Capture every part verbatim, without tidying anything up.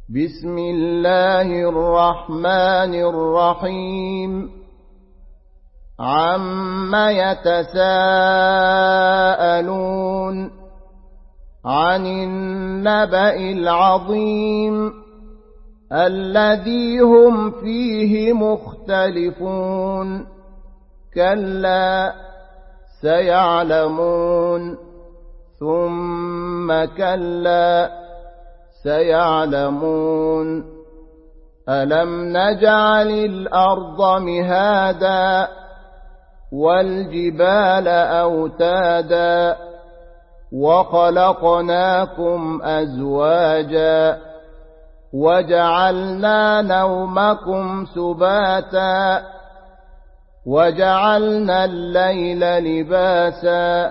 بسم الله الرحمن الرحيم عم يتساءلون عن النبأ العظيم الذي هم فيه مختلفون كلا سيعلمون ثم كلا سيعلمون ألم نجعل الأرض مهادا والجبال أوتادا وخلقناكم أزواجا وجعلنا نومكم سباتا وجعلنا الليل لباسا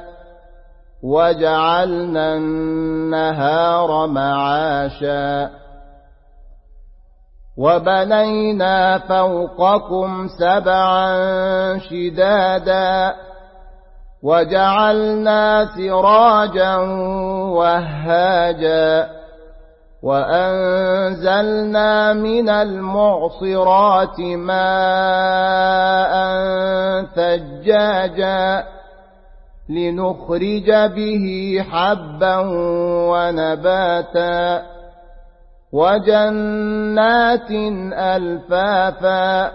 وجعلنا النهار معاشا وبنينا فوقكم سبعا شدادا وجعلنا سراجا وهاجا وأنزلنا من المعصرات ماء ثجاجا لنخرج به حبا ونباتا وجنات ألفافا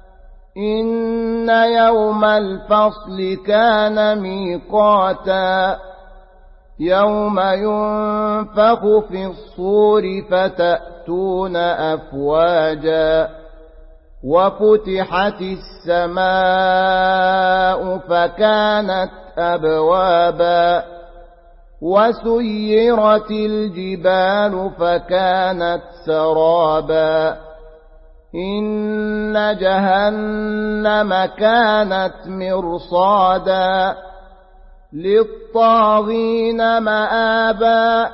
إن يوم الفصل كان ميقاتا يوم ينفخ في الصور فتأتون أفواجا وفتحت السماء فكانت أبوابا وسيرت الجبال فكانت سرابا إن جهنم كانت مرصادا للطاغين مآبا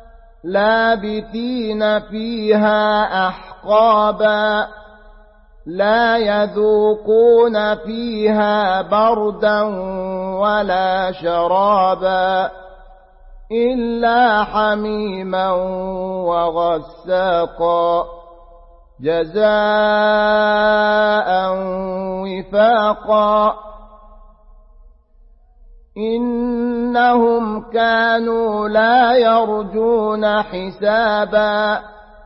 لابثين فيها أحقابا لا يذوقون فيها بردا ولا شرابا إلا حميما وغساقا جزاء وفاقا إنهم كانوا لا يرجون حسابا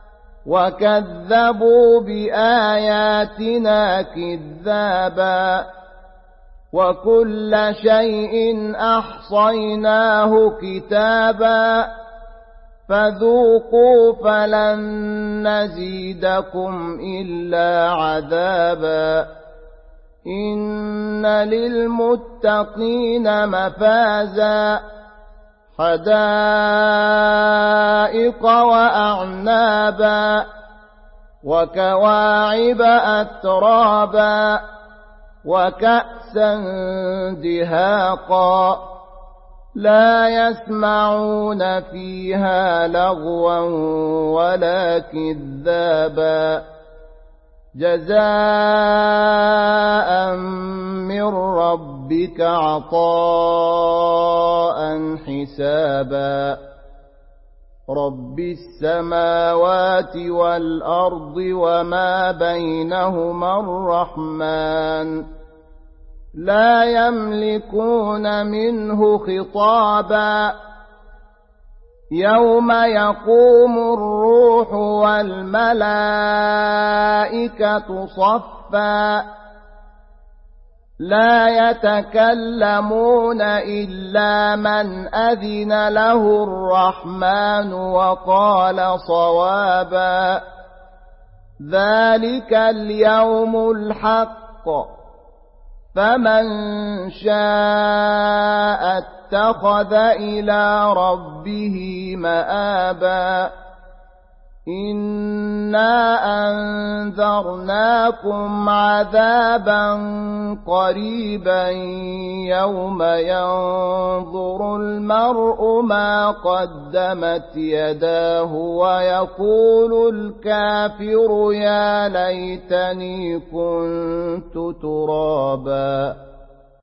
وكذبوا بآياتنا كذابا وكل شيء أحصيناه كتابا فذوقوا فلن نزيدكم إلا عذابا إن للمتقين مفازا حدائق وأعنابا وكواعب أترابا وكأسا دهاقا لا يسمعون فيها لغوا ولا كذابا جزاء من ربك عطاء حسابا رب السماوات والأرض وما بينهما الرحمن لا يملكون منه خطابا يوم يقوم الروح والملائكة صفا لا يتكلمون إلا من أذن له الرحمن وقال صوابا ذلك اليوم الحق فمن شاء اتخذ إلى ربه مآبا إنا أنذرناكم عذابا قريبا يوم ينظر المرء ما قدمت يداه ويقول الكافر يا ليتني كنت ترابا